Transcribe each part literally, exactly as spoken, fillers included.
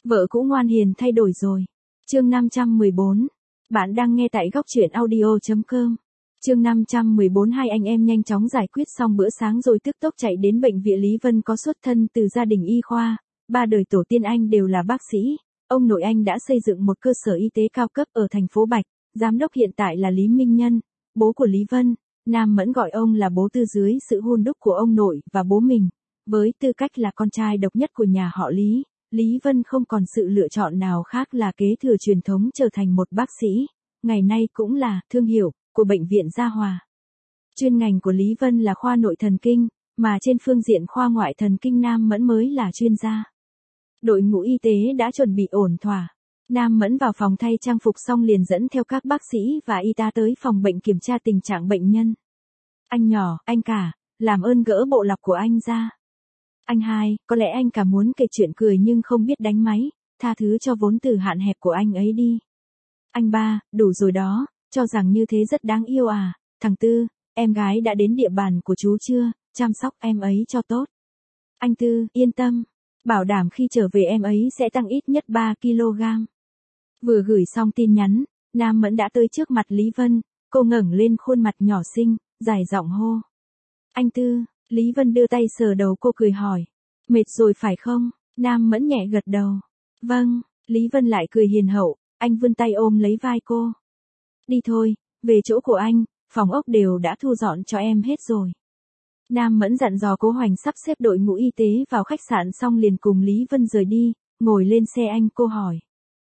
Vợ cũ ngoan hiền thay đổi rồi. Chương năm trăm mười bốn. Bạn đang nghe tại góc truyện audio chấm com. Chương năm trăm mười bốn. Hai anh em nhanh chóng giải quyết xong bữa sáng rồi tức tốc chạy đến bệnh viện. Lý Vân có xuất thân từ gia đình y khoa, ba đời tổ tiên anh đều là bác sĩ. Ông nội anh đã xây dựng một cơ sở y tế cao cấp ở thành phố Bạch, giám đốc hiện tại là Lý Minh Nhân, bố của Lý Vân. Nam Mẫn gọi ông là bố Tư dưới sự hun đúc của ông nội và bố mình. Với tư cách là con trai độc nhất của nhà họ Lý, Lý Vân không còn sự lựa chọn nào khác là kế thừa truyền thống trở thành một bác sĩ, ngày nay cũng là thương hiệu của bệnh viện Gia Hòa. Chuyên ngành của Lý Vân là khoa nội thần kinh, mà trên phương diện khoa ngoại thần kinh Nam Mẫn mới là chuyên gia. Đội ngũ y tế đã chuẩn bị ổn thỏa. Nam Mẫn vào phòng thay trang phục xong liền dẫn theo các bác sĩ và y tá tới phòng bệnh kiểm tra tình trạng bệnh nhân. Anh nhỏ, anh cả, làm ơn gỡ bộ lọc của anh ra. Anh hai, có lẽ anh cả muốn kể chuyện cười nhưng không biết đánh máy, tha thứ cho vốn từ hạn hẹp của anh ấy đi. Anh ba, đủ rồi đó, cho rằng như thế rất đáng yêu à. Thằng Tư, em gái đã đến địa bàn của chú chưa, chăm sóc em ấy cho tốt. Anh Tư, yên tâm, bảo đảm khi trở về em ấy sẽ tăng ít nhất ba ki lô gam. Vừa gửi xong tin nhắn, Nam Mẫn đã tới trước mặt Lý Vân, cô ngẩng lên khuôn mặt nhỏ xinh, dài giọng hô. Anh Tư. Lý Vân đưa tay sờ đầu cô cười hỏi. Mệt rồi phải không? Nam Mẫn nhẹ gật đầu. Vâng, Lý Vân lại cười hiền hậu, anh vươn tay ôm lấy vai cô. Đi thôi, về chỗ của anh, phòng ốc đều đã thu dọn cho em hết rồi. Nam Mẫn dặn dò Cố Hoành sắp xếp đội ngũ y tế vào khách sạn xong liền cùng Lý Vân rời đi, ngồi lên xe anh cô hỏi.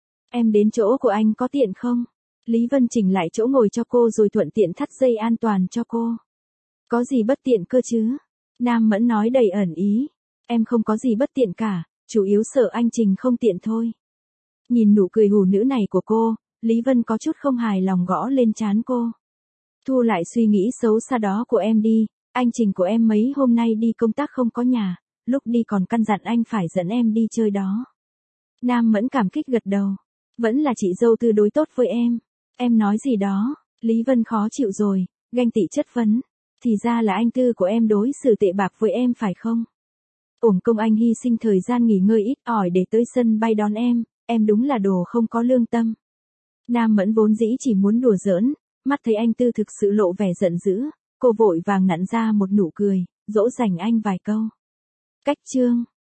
Em đến chỗ của anh có tiện không? Lý Vân chỉnh lại chỗ ngồi cho cô rồi thuận tiện thắt dây an toàn cho cô. Có gì bất tiện cơ chứ? Nam Mẫn nói đầy ẩn ý. Em không có gì bất tiện cả, chủ yếu sợ anh Trình không tiện thôi. Nhìn nụ cười hù nữ này của cô, Lý Vân có chút không hài lòng gõ lên trán cô. Thu lại suy nghĩ xấu xa đó của em đi, anh Trình của em mấy hôm nay đi công tác không có nhà, lúc đi còn căn dặn anh phải dẫn em đi chơi đó. Nam Mẫn cảm kích gật đầu. Vẫn là chị dâu Tư đối tốt với em. Em nói gì đó? Lý Vân khó chịu rồi, ganh tị chất vấn. Thì ra là anh Tư của em đối xử tệ bạc với em phải không? Uổng công anh hy sinh thời gian nghỉ ngơi ít ỏi để tới sân bay đón em, em đúng là đồ không có lương tâm. Nam Mẫn vốn dĩ chỉ muốn đùa giỡn, mắt thấy anh Tư thực sự lộ vẻ giận dữ, cô vội vàng nặn ra một nụ cười, dỗ dành anh vài câu. Cách chương,